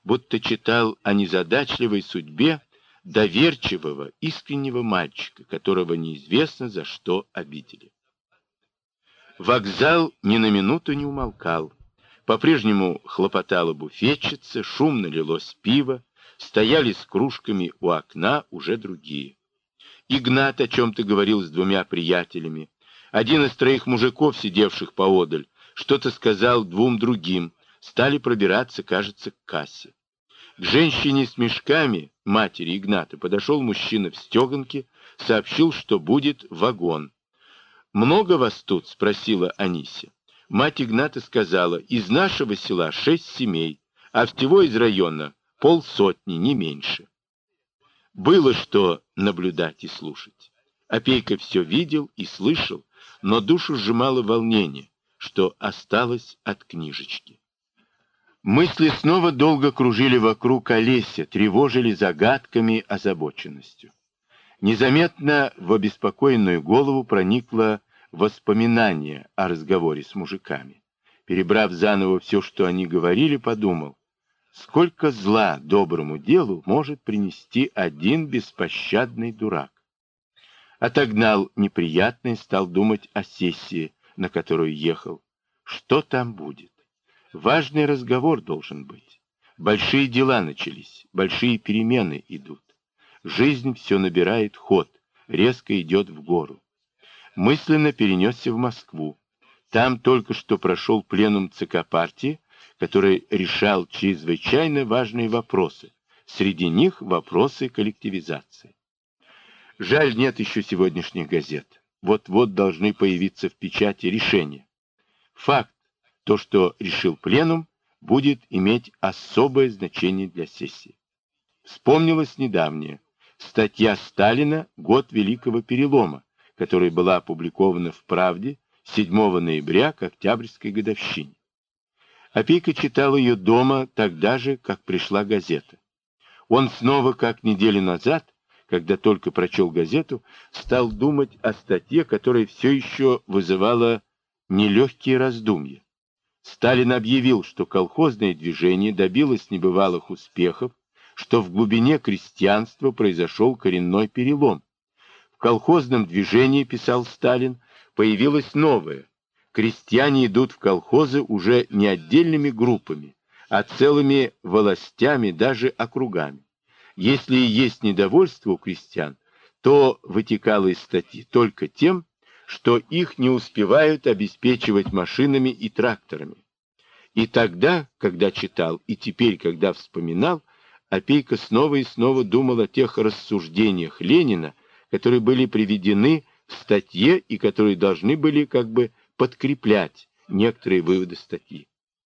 будто читал о незадачливой судьбе доверчивого, искреннего мальчика, которого неизвестно за что обидели. Вокзал ни на минуту не умолкал. По-прежнему хлопотала буфетчица, шумно лилось пиво, стояли с кружками у окна уже другие. Игнат о чем-то говорил с двумя приятелями. Один из троих мужиков, сидевших поодаль, что-то сказал двум другим, стали пробираться, кажется, к кассе. К женщине с мешками, матери Игната, подошел мужчина в стеганке, сообщил, что будет вагон. «Много вас тут?» — спросила Анися. Мать Игната сказала: «Из нашего села 6 семей, а всего из района 50, не меньше». Было что наблюдать и слушать. Опейка все видел и слышал, но душу сжимало волнение, что осталось от книжечки. Мысли снова долго кружили вокруг Олеся, тревожили загадками, озабоченностью. Незаметно в обеспокоенную голову проникло воспоминание о разговоре с мужиками. Перебрав заново все, что они говорили, подумал, сколько зла доброму делу может принести один беспощадный дурак. Отогнал неприятное, стал думать о сессии, на которую ехал. Что там будет? Важный разговор должен быть. Большие дела начались, большие перемены идут. Жизнь все набирает ход, резко идет в гору. Мысленно перенесся в Москву. Там только что прошел пленум ЦК партии, который решал чрезвычайно важные вопросы. Среди них вопросы коллективизации. Жаль, нет еще сегодняшних газет. Вот-вот должны появиться в печати решения. Факт. То, что решил пленум, будет иметь особое значение для сессии. Вспомнилось недавнее. Статья Сталина «Год Великого Перелома», которая была опубликована в «Правде» 7 ноября к Октябрьской годовщине. Опейка читал ее дома тогда же, как пришла газета. Он снова, как неделю назад, когда только прочел газету, стал думать о статье, которая все еще вызывала нелегкие раздумья. Сталин объявил, что колхозное движение добилось небывалых успехов, что в глубине крестьянства произошел коренной перелом. В колхозном движении, писал Сталин, появилось новое. Крестьяне идут в колхозы уже не отдельными группами, а целыми властями, даже округами. Если и есть недовольство у крестьян, то вытекало из статьи только тем, что их не успевают обеспечивать машинами и тракторами. И тогда, когда читал, и теперь, когда вспоминал, Опейка снова и снова думал о тех рассуждениях Ленина, которые были приведены в статье и которые должны были как бы подкреплять некоторые выводы статьи.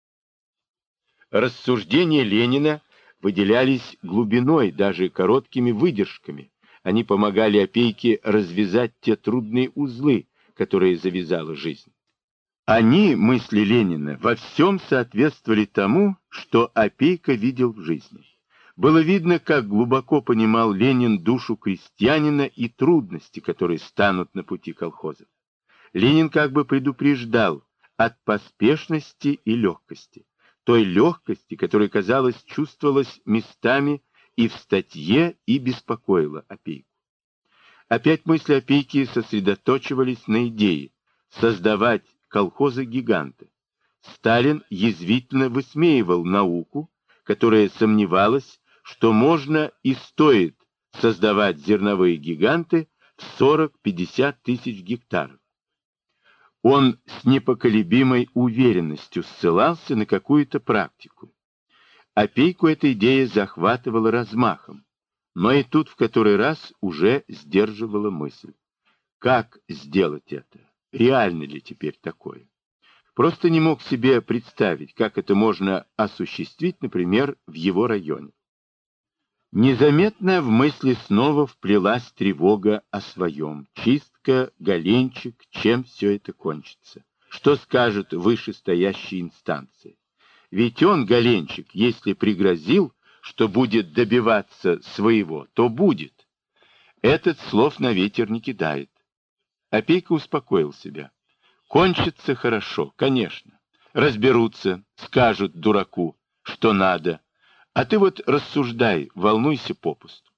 Рассуждения Ленина выделялись глубиной, даже короткими выдержками. Они помогали Опейке развязать те трудные узлы, которые завязала жизнь. Они, мысли Ленина, во всем соответствовали тому, что Опейка видел в жизни. Было видно, как глубоко понимал Ленин душу крестьянина и трудности, которые станут на пути колхозов. Ленин как бы предупреждал от поспешности и легкости, той легкости, которая, казалось, чувствовалась местами и в статье, и беспокоила Опейку. Опять мысли Опейки сосредоточивались на идее создавать колхозы-гиганты. Сталин язвительно высмеивал науку, которая сомневалась, что можно и стоит создавать зерновые гиганты в 40-50 тысяч гектаров. Он с непоколебимой уверенностью ссылался на какую-то практику. Опейку эта идея захватывала размахом, но и тут в который раз уже сдерживала мысль. Как сделать это? Реально ли теперь такое? Просто не мог себе представить, как это можно осуществить, например, в его районе. Незаметно в мысли снова вплелась тревога о своем. Чистка, Галенчик, чем все это кончится? Что скажут вышестоящие инстанции? Ведь он, Галенчик, если пригрозил, что будет добиваться своего, то будет. Этот слов на ветер не кидает. Опейка успокоил себя. Кончится хорошо, конечно. Разберутся, скажут дураку, что надо. А ты вот рассуждай, волнуйся попусту.